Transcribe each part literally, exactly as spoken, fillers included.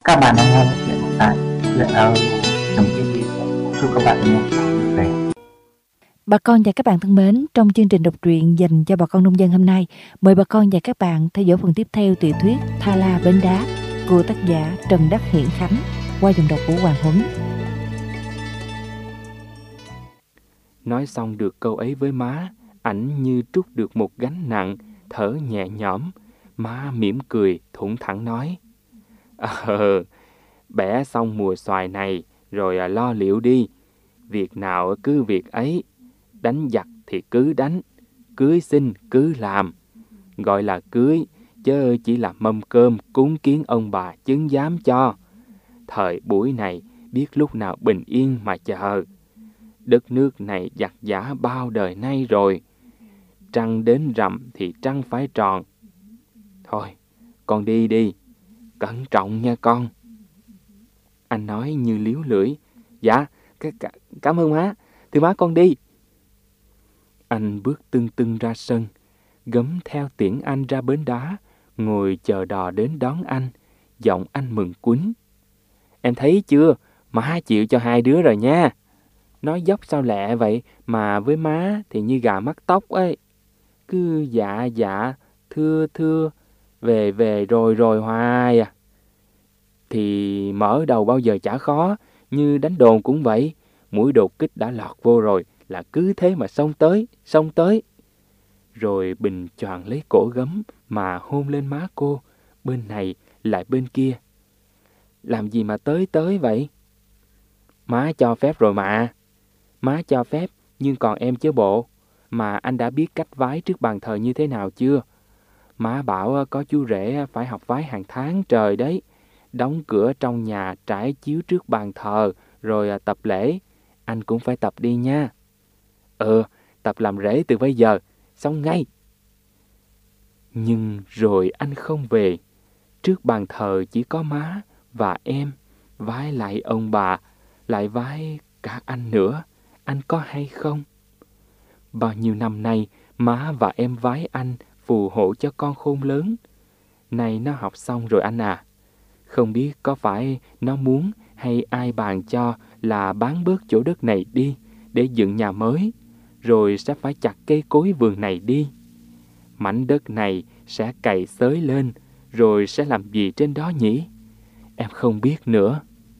Các bạn đang nghe chuyện tại chuyện audio.tv. Chúc các bạn nghe vui vẻ. Bà con và các bạn thân mến, trong chương trình đọc truyện dành cho bà con nông dân hôm nay, mời bà con và các bạn theo dõi phần tiếp theo tiểu thuyết Tha La Bến Đá của tác giả Trần Đắc Hiển Khánh qua giọng đọc của Hoàng Huấn. Nói xong được câu ấy với má, ảnh như trút được một gánh nặng, thở nhẹ nhõm. Má mỉm cười, thủng thẳng nói: Ờ, bẻ xong mùa xoài này, rồi lo liệu đi. Việc nào cứ việc ấy, đánh giặc thì cứ đánh, cưới xin cứ làm. Gọi là cưới, chớ chỉ là mâm cơm cúng kiến ông bà chứng giám cho. Thời buổi này biết lúc nào bình yên mà chờ. Đất nước này giặc giã bao đời nay rồi. Trăng đến rằm thì trăng phải tròn. Thôi, con đi đi, cẩn trọng nha con. Anh nói như liếu lưỡi. Dạ, c- cảm ơn má, thưa má con đi. Anh bước tưng tưng ra sân, Gấm theo tiễn anh ra bến đá, ngồi chờ đò đến đón anh, giọng anh mừng quýnh. Em thấy chưa, má chịu cho hai đứa rồi nha. Nói dốc sao lẹ vậy, mà với má thì như gà mắc tóc ấy. Cứ dạ dạ, thưa thưa, về về rồi rồi hoài à. Thì mở đầu bao giờ chả khó, như đánh đồn cũng vậy. Mũi đột kích đã lọt vô rồi, là cứ thế mà xông tới, xông tới. Rồi Bình choàng lấy cổ Gấm mà hôn lên má cô, bên này lại bên kia. Làm gì mà tới tới vậy? Má cho phép rồi mà. Má cho phép, nhưng còn em chứ bộ. Mà anh đã biết cách vái trước bàn thờ như thế nào chưa? Má bảo có chú rể phải học vái hàng tháng trời đấy. Đóng cửa trong nhà, trải chiếu trước bàn thờ, rồi tập lễ. Anh cũng phải tập đi nha. Ừ, tập làm rể từ bây giờ, xong ngay. Nhưng rồi anh không về. Trước bàn thờ chỉ có má và em, vái lại ông bà, lại vái cả anh nữa. Anh có hay không? Bao nhiêu năm nay, má và em vái anh phù hộ cho con khôn lớn. Này nó học xong rồi anh à. Không biết có phải nó muốn hay ai bàn cho là bán bớt chỗ đất này đi để dựng nhà mới, rồi sẽ phải chặt cây cối vườn này đi. Mảnh đất này sẽ cày xới lên, rồi sẽ làm gì trên đó nhỉ? Em không biết nữa.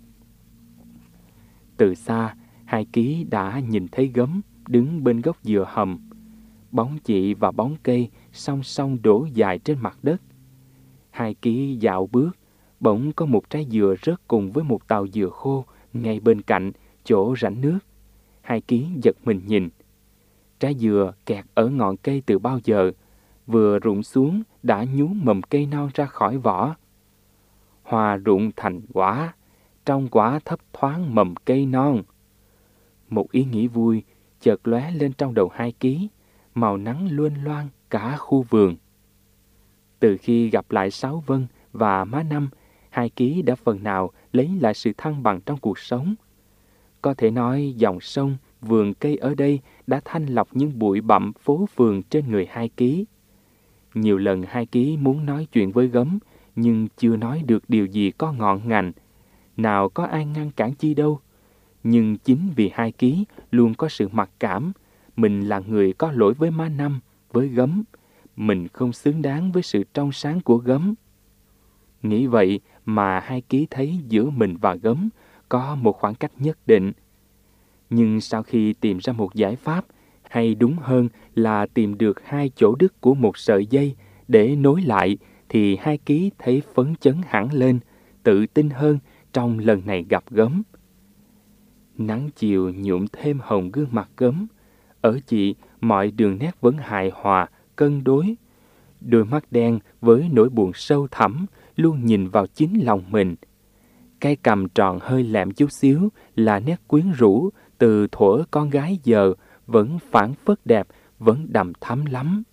Từ xa, Hai Ký đã nhìn thấy Gấm đứng bên gốc dừa hầm. Bóng chị và bóng cây song song đổ dài trên mặt đất. Hai Ký dạo bước, bỗng có một trái dừa rớt cùng với một tàu dừa khô ngay bên cạnh chỗ rãnh nước. Hai Ký giật mình nhìn. Trái dừa kẹt ở ngọn cây từ bao giờ, vừa rụng xuống đã nhú mầm cây non ra khỏi vỏ. Hoa rụng thành quả, trong quả thấp thoáng mầm cây non. Một ý nghĩ vui chợt lóe lên trong đầu Hai Ký, màu nắng luôn loan cả khu vườn. Từ khi gặp lại Sáu Vân và má Năm, Hai Ký đã phần nào lấy lại sự thăng bằng trong cuộc sống. Có thể nói dòng sông, vườn cây ở đây đã thanh lọc những bụi bặm phố phường trên người Hai Ký. Nhiều lần Hai Ký muốn nói chuyện với Gấm, nhưng chưa nói được điều gì có ngọn ngành. Nào có ai ngăn cản chi đâu. Nhưng chính vì Hai Ký luôn có sự mặc cảm, mình là người có lỗi với má Năm, với Gấm. Mình không xứng đáng với sự trong sáng của Gấm. Nghĩ vậy mà Hai Ký thấy giữa mình và Gấm có một khoảng cách nhất định. Nhưng sau khi tìm ra một giải pháp, hay đúng hơn là tìm được hai chỗ đứt của một sợi dây để nối lại, thì Hai Ký thấy phấn chấn hẳn lên, tự tin hơn trong lần này gặp Gấm. Nắng chiều nhuộm thêm hồng gương mặt Gấm. Ở chị mọi đường nét vẫn hài hòa, cân đối. Đôi mắt đen với nỗi buồn sâu thẳm luôn nhìn vào chính lòng mình. Cái cằm tròn hơi lẹm chút xíu là nét quyến rũ từ thuở con gái giờ vẫn phảng phất đẹp, vẫn đằm thắm lắm.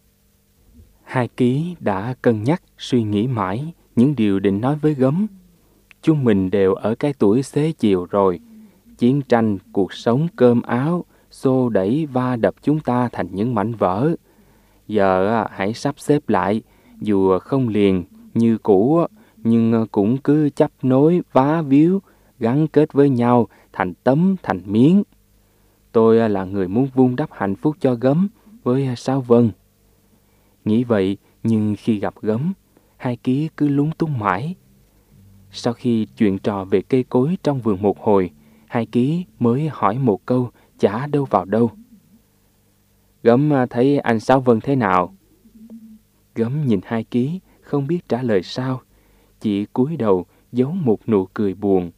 Hai Ký đã cân nhắc suy nghĩ mãi những điều định nói với Gấm. Chúng mình đều ở cái tuổi xế chiều rồi. Chiến tranh, cuộc sống, cơm áo, xô đẩy va đập chúng ta thành những mảnh vỡ. Giờ hãy sắp xếp lại, dù không liền như cũ, nhưng cũng cứ chấp nối vá víu, gắn kết với nhau thành tấm thành miếng. Tôi là người muốn vun đắp hạnh phúc cho Gấm với Sao Vân. Nghĩ vậy, nhưng khi gặp Gấm, hai ký cứ lúng túng mãi. Sau khi chuyện trò về cây cối trong vườn một hồi, hai ký mới hỏi một câu chả đâu vào đâu. Gấm thấy anh Sao Vân thế nào? Gấm nhìn hai ký, không biết trả lời sao, chỉ cúi đầu giấu một nụ cười buồn.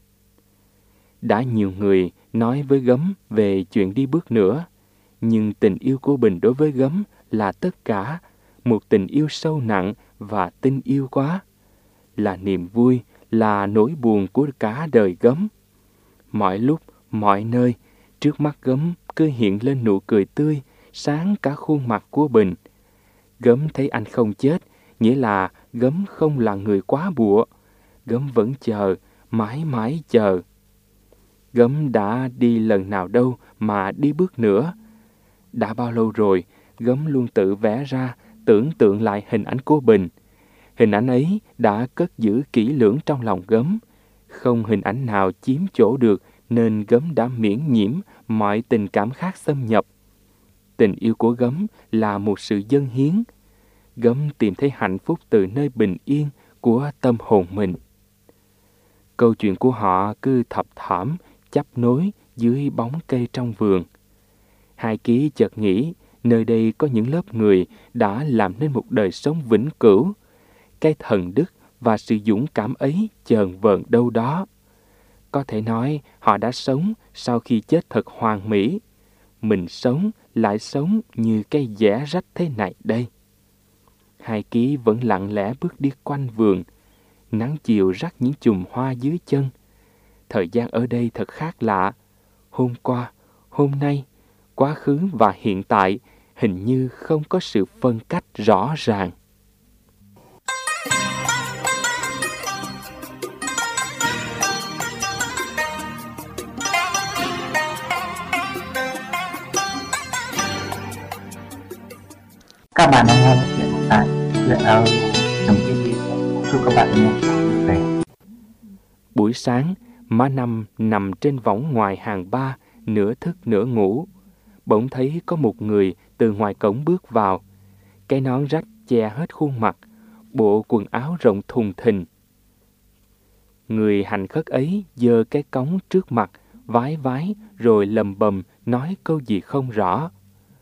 Đã nhiều người nói với Gấm về chuyện đi bước nữa, nhưng tình yêu của Bình đối với Gấm là tất cả, một tình yêu sâu nặng và tinh yêu quá, là niềm vui, là nỗi buồn của cả đời Gấm. Mọi lúc, mọi nơi, trước mắt Gấm cứ hiện lên nụ cười tươi, sáng cả khuôn mặt của Bình. Gấm thấy anh không chết, nghĩa là Gấm không là người quá bụa. Gấm vẫn chờ, mãi mãi chờ. Gấm đã đi lần nào đâu mà đi bước nữa. Đã bao lâu rồi, Gấm luôn tự vẽ ra, tưởng tượng lại hình ảnh của Bình. Hình ảnh ấy đã cất giữ kỹ lưỡng trong lòng Gấm. Không hình ảnh nào chiếm chỗ được nên Gấm đã miễn nhiễm mọi tình cảm khác xâm nhập. Tình yêu của Gấm là một sự dâng hiến. Gấm tìm thấy hạnh phúc từ nơi bình yên của tâm hồn mình. Câu chuyện của họ cứ thập thỏm, chắp nối dưới bóng cây trong vườn. Hai ký chợt nghĩ nơi đây có những lớp người đã làm nên một đời sống vĩnh cửu. Cái thần đức và sự dũng cảm ấy chờn vờn đâu đó. Có thể nói họ đã sống sau khi chết thật hoàn mỹ. Mình sống lại sống như cây dẻ rách thế này đây. Hai ký vẫn lặng lẽ bước đi quanh vườn. Nắng chiều rắc những chùm hoa dưới chân. Thời gian ở đây thật khác lạ. Hôm qua, hôm nay, quá khứ và hiện tại hình như không có sự phân cách rõ ràng. Các bạn đang nghe một chuyện tại chuyện audio trong cái chúc các bạn nghe vui vẻ. Buổi sáng, má Năm nằm trên võng ngoài hàng ba, nửa thức nửa ngủ. Bỗng thấy có một người từ ngoài cổng bước vào. Cái nón rách che hết khuôn mặt, bộ quần áo rộng thùng thình. Người hành khất ấy giơ cái cống trước mặt, vái vái rồi lầm bầm nói câu gì không rõ.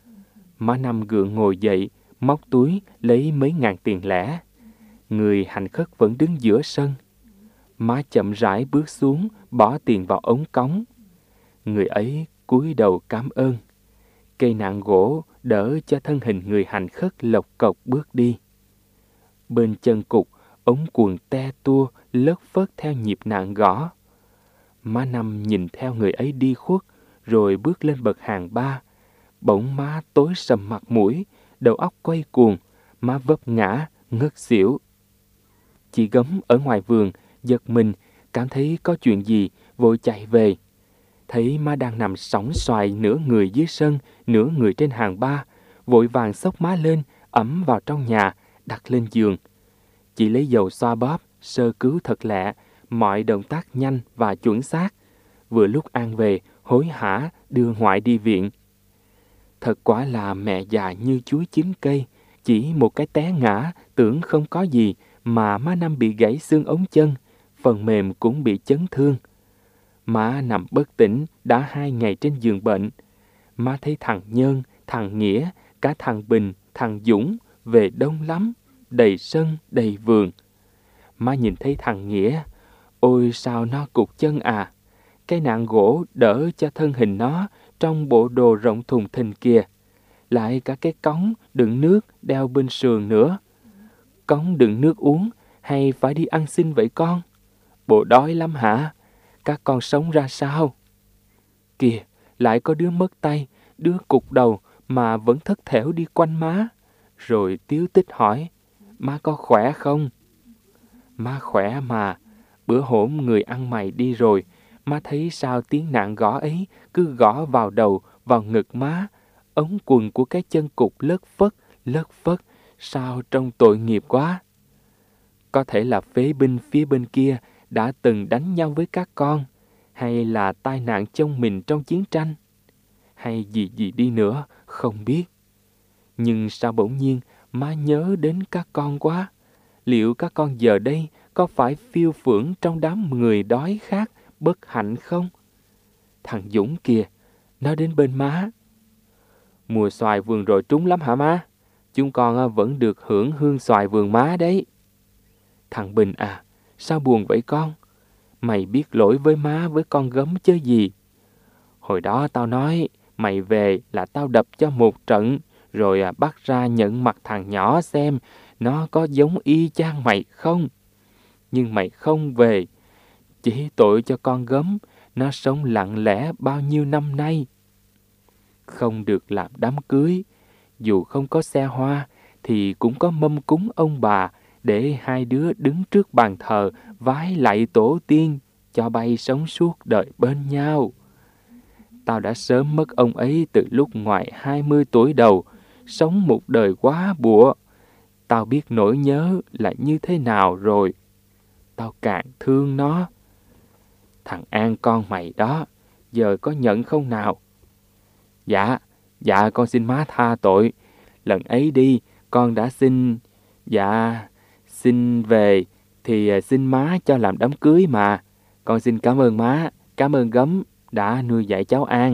Má Năm gượng ngồi dậy, móc túi lấy mấy ngàn tiền lẻ. Người hành khất vẫn đứng giữa sân. Má chậm rãi bước xuống, bỏ tiền vào ống cống. Người ấy cúi đầu cảm ơn. Cây nạng gỗ đỡ cho thân hình người hành khất lộc cộc bước đi. Bên chân cục, ống quần te tua lất phất theo nhịp nạng gõ. Má Năm nhìn theo người ấy đi khuất, rồi bước lên bậc hàng ba. Bỗng má tối sầm mặt mũi, đầu óc quay cuồng, má vấp ngã, ngất xỉu. Chị Gấm ở ngoài vườn giật mình, cảm thấy có chuyện gì, vội chạy về. Thấy má đang nằm sõng xoài nửa người dưới sân, nửa người trên hàng ba, vội vàng xốc má lên, ẵm vào trong nhà, đặt lên giường. Chị lấy dầu xoa bóp, sơ cứu thật lẹ, mọi động tác nhanh và chuẩn xác. Vừa lúc An về, hối hả đưa ngoại đi viện. Thật quả là mẹ già như chuối chín cây, chỉ một cái té ngã, tưởng không có gì, mà má Năm bị gãy xương ống chân, phần mềm cũng bị chấn thương. Má nằm bất tỉnh đã hai ngày trên giường bệnh. Má thấy thằng Nhơn, thằng Nghĩa, cả thằng Bình, thằng Dũng về đông lắm, đầy sân, đầy vườn. Má nhìn thấy thằng Nghĩa, ôi sao nó cụt chân à. Cái nạng gỗ đỡ cho thân hình nó trong bộ đồ rộng thùng thình kìa. Lại cả cái cống đựng nước đeo bên sườn nữa. Cống đựng nước uống hay phải đi ăn xin vậy con? Bộ đói lắm hả? Các con sống ra sao? Kìa, lại có đứa mất tay, đứa cụt đầu mà vẫn thất thểu đi quanh má. Rồi tíu tích hỏi, má có khỏe không? Má khỏe mà, bữa hổm người ăn mày đi rồi, má thấy sao tiếng nạng gõ ấy cứ gõ vào đầu, vào ngực má. Ống quần của cái chân cụt lất phất, lất phất, sao trông tội nghiệp quá. Có thể là phế binh phía bên kia đã từng đánh nhau với các con, hay là tai nạn chông mình trong chiến tranh, hay gì gì đi nữa, không biết. Nhưng sao bỗng nhiên má nhớ đến các con quá? Liệu các con giờ đây có phải phiêu phưởng trong đám người đói khát, bất hạnh không? Thằng Dũng kìa, nó đến bên má. Mùa xoài vườn rồi trúng lắm hả má? Chúng con vẫn được hưởng hương xoài vườn má đấy. Thằng Bình à, sao buồn vậy con? Mày biết lỗi với má với con gấm chứ gì? Hồi đó tao nói mày về là tao đập cho một trận, rồi à, bắt ra nhận mặt thằng nhỏ xem nó có giống y chang mày không. Nhưng mày không về, chỉ tội cho con gấm, nó sống lặng lẽ bao nhiêu năm nay. Không được làm đám cưới, dù không có xe hoa thì cũng có mâm cúng ông bà để hai đứa đứng trước bàn thờ vái lạy tổ tiên cho bay sống suốt đời bên nhau. Tao đã sớm mất ông ấy từ lúc ngoài hai mươi tuổi đầu, sống một đời quá bụa. Tao biết nỗi nhớ là như thế nào rồi. Tao càng thương nó. Thằng An con mày đó, giờ có nhận không nào? Dạ, dạ con xin má tha tội. Lần ấy đi, con đã xin, dạ, xin về thì xin má cho làm đám cưới mà. Con xin cảm ơn má, cảm ơn gấm đã nuôi dạy cháu An.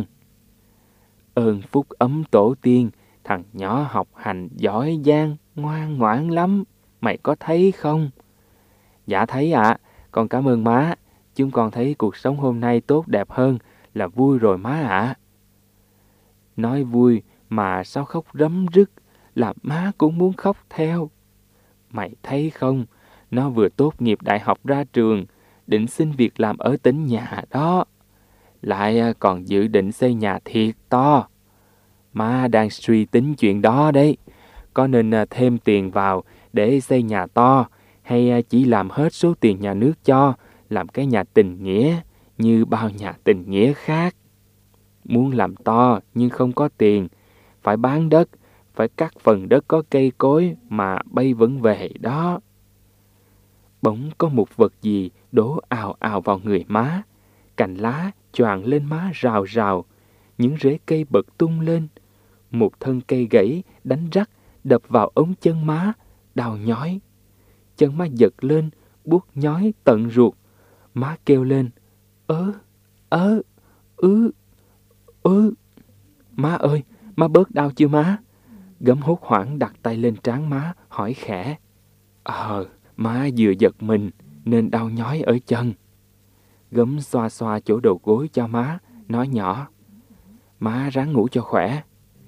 Ơn phúc ấm tổ tiên, thằng nhỏ học hành giỏi giang, ngoan ngoãn lắm, mày có thấy không? Dạ thấy ạ, à, con cảm ơn má, chúng con thấy cuộc sống hôm nay tốt đẹp hơn là vui rồi má ạ. À. Nói vui mà sao khóc rấm rứt, làm má cũng muốn khóc theo. Mày thấy không, nó vừa tốt nghiệp đại học ra trường, định xin việc làm ở tỉnh nhà đó. Lại còn dự định xây nhà thiệt to. Má đang suy tính chuyện đó đấy. Có nên thêm tiền vào để xây nhà to, hay chỉ làm hết số tiền nhà nước cho, làm cái nhà tình nghĩa như bao nhà tình nghĩa khác. Muốn làm to nhưng không có tiền, phải bán đất, phải cắt phần đất có cây cối mà bay vẫn về đó. Bỗng có một vật gì đổ ào ào vào người má. Cành lá choàng lên má rào rào, những rễ cây bật tung lên. Một thân cây gãy đánh rắc đập vào ống chân má, đau nhói. Chân má giật lên, buốt nhói tận ruột. Má kêu lên, ớ, ớ, ứ, ứ. Má ơi, má bớt đau chưa má? Gấm hốt hoảng đặt tay lên trán má, hỏi khẽ. Ờ, má vừa giật mình nên đau nhói ở chân. Gấm xoa xoa chỗ đầu gối cho má, nói nhỏ. Má ráng ngủ cho khỏe.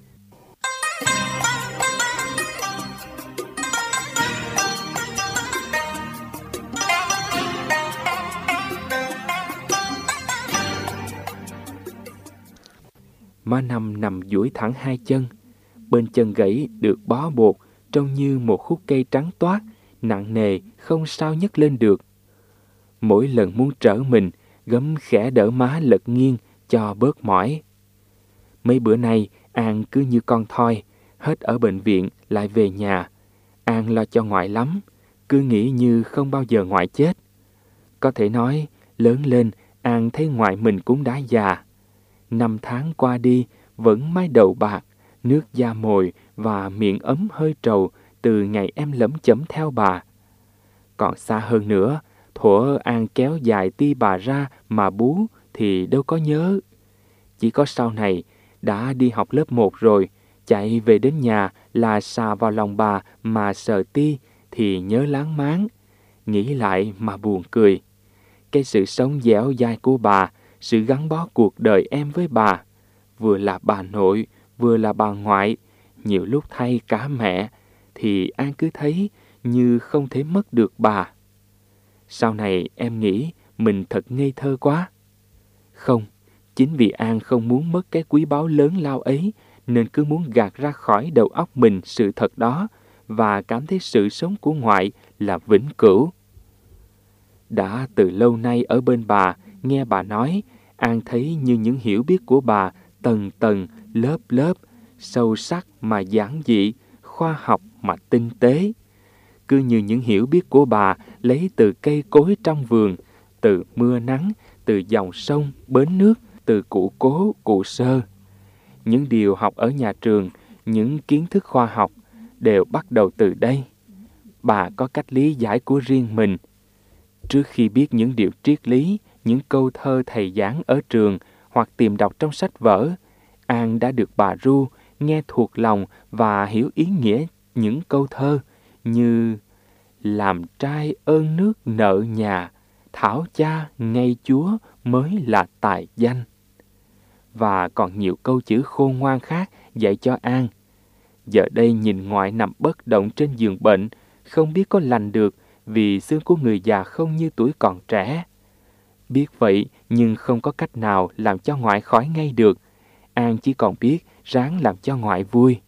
Má Năm nằm duỗi thẳng hai chân. Bên chân gãy được bó bột, trông như một khúc cây trắng toát, nặng nề, không sao nhấc lên được. Mỗi lần muốn trở mình, Gấm khẽ đỡ má lật nghiêng cho bớt mỏi. Mấy bữa nay, An cứ như con thoi, hết ở bệnh viện lại về nhà. An lo cho ngoại lắm, cứ nghĩ như không bao giờ ngoại chết. Có thể nói, lớn lên, An thấy ngoại mình cũng đã già. Năm tháng qua đi, vẫn mái đầu bạc, nước da mồi và miệng ấm hơi trầu từ ngày em lẩm chẩm theo bà. Còn xa hơn nữa, thuở An kéo dài ti bà ra mà bú thì đâu có nhớ. Chỉ có sau này, đã đi học lớp một rồi, chạy về đến nhà là xà vào lòng bà mà sờ ti thì nhớ láng máng. Nghĩ lại mà buồn cười. Cái sự sống dẻo dai của bà, sự gắn bó cuộc đời em với bà, vừa là bà nội, vừa là bà ngoại, nhiều lúc thay cả mẹ, thì An cứ thấy như không thể mất được bà. Sau này em nghĩ mình thật ngây thơ quá. Không, chính vì An không muốn mất cái quý báu lớn lao ấy, nên cứ muốn gạt ra khỏi đầu óc mình sự thật đó, và cảm thấy sự sống của ngoại là vĩnh cửu. Đã từ lâu nay ở bên bà, nghe bà nói, An thấy như những hiểu biết của bà tầng tầng, lớp lớp, sâu sắc mà giản dị, khoa học mà tinh tế. cứ như những hiểu biết của bà lấy từ cây cối trong vườn, từ mưa nắng, từ dòng sông, bến nước, từ cụ cố, cụ sơ. Những điều học ở nhà trường, những kiến thức khoa học đều bắt đầu từ đây. Bà có cách lý giải của riêng mình. Trước khi biết những điều triết lý, những câu thơ thầy giảng ở trường hoặc tìm đọc trong sách vở, An đã được bà ru nghe thuộc lòng và hiểu ý nghĩa những câu thơ như làm trai ơn nước nợ nhà, thảo cha ngay chúa mới là tài danh. Và còn nhiều câu chữ khôn ngoan khác dạy cho An. Giờ đây nhìn ngoại nằm bất động trên giường bệnh, không biết có lành được vì xương của người già không như tuổi còn trẻ. Biết vậy nhưng không có cách nào làm cho ngoại khỏi ngay được. An chỉ còn biết ráng làm cho ngoại vui.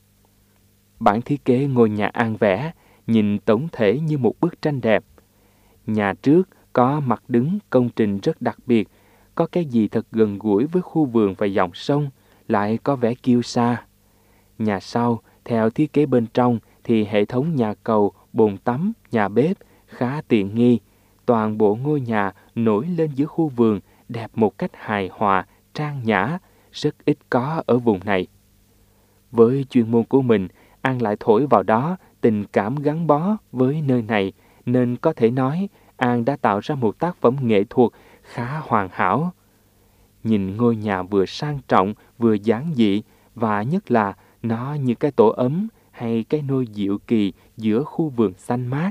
Bản thiết kế ngôi nhà An vẽ nhìn tổng thể như một bức tranh đẹp. Nhà trước có mặt đứng công trình rất đặc biệt, có cái gì thật gần gũi với khu vườn và dòng sông, lại có vẻ kiêu sa. Nhà sau, theo thiết kế bên trong thì hệ thống nhà cầu, bồn tắm, nhà bếp khá tiện nghi. Toàn bộ ngôi nhà nổi lên giữa khu vườn, đẹp một cách hài hòa, trang nhã, rất ít có ở vùng này. Với chuyên môn của mình, An lại thổi vào đó tình cảm gắn bó với nơi này, nên có thể nói An đã tạo ra một tác phẩm nghệ thuật khá hoàn hảo. Nhìn ngôi nhà vừa sang trọng, vừa giản dị, và nhất là nó như cái tổ ấm hay cái nôi diệu kỳ giữa khu vườn xanh mát.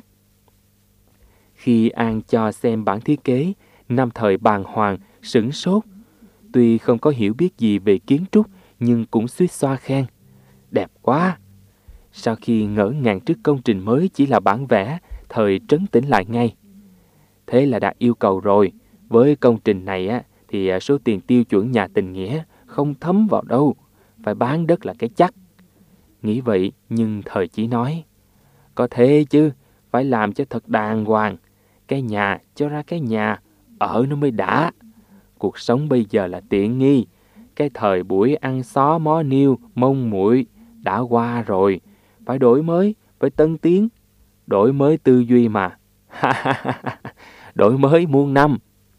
Khi An cho xem bản thiết kế, năm thời bàng hoàng, sửng sốt. Tuy không có hiểu biết gì về kiến trúc, nhưng cũng suýt xoa khen. Đẹp quá! Sau khi ngỡ ngàng trước công trình mới chỉ là bản vẽ, thời trấn tĩnh lại ngay. Thế là đạt yêu cầu rồi. Với công trình này á, thì số tiền tiêu chuẩn nhà tình nghĩa không thấm vào đâu. Phải bán đất là cái chắc. Nghĩ vậy nhưng thời chỉ nói. Có thế chứ, phải làm cho thật đàng hoàng. Cái nhà cho ra cái nhà, ở nó mới đã. Cuộc sống bây giờ là tiện nghi. Cái thời buổi ăn xó mó niêu, mông muội đã qua rồi. Phải đổi mới, phải tân tiến. Đổi mới tư duy mà. Đổi mới muôn năm.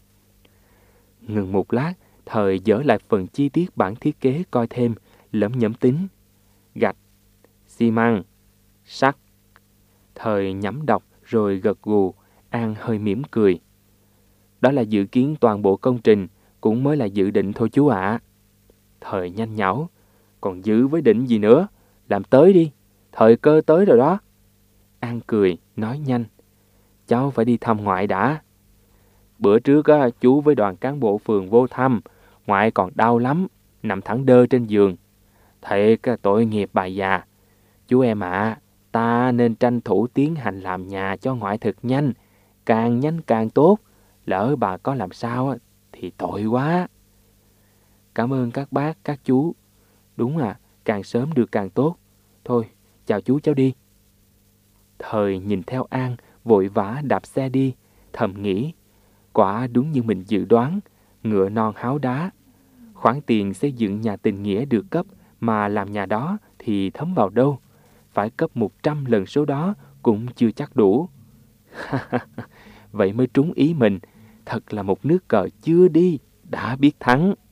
Ngừng một lát, thời dở lại phần chi tiết bản thiết kế coi thêm, lẩm nhẩm tính. Gạch, xi măng, sắt. Thời nhẩm đọc rồi gật gù. An hơi mỉm cười. Đó là dự kiến toàn bộ công trình, cũng mới là dự định thôi chú ạ. Thời nhanh nhảu. Còn dự với định gì nữa? Làm tới đi. Thời cơ tới rồi đó. An cười, nói nhanh. Cháu phải đi thăm ngoại đã. Bữa trước á, chú với đoàn cán bộ phường vô thăm. Ngoại còn đau lắm, nằm thẳng đơ trên giường. Thiệt tội nghiệp bà già. Chú em ạ, à, ta nên tranh thủ tiến hành làm nhà cho ngoại thật nhanh. Càng nhanh càng tốt. Lỡ bà có làm sao á, thì tội quá. Cảm ơn các bác, các chú. Đúng là càng sớm được càng tốt. Thôi, chào chú cháu đi. Thời nhìn theo An, vội vã đạp xe đi, thầm nghĩ. Quả đúng như mình dự đoán, ngựa non háo đá. Khoản tiền xây dựng nhà tình nghĩa được cấp, mà làm nhà đó thì thấm vào đâu. Phải cấp một trăm lần số đó cũng chưa chắc đủ. Vậy mới trúng ý mình. Thật là một nước cờ chưa đi, đã biết thắng.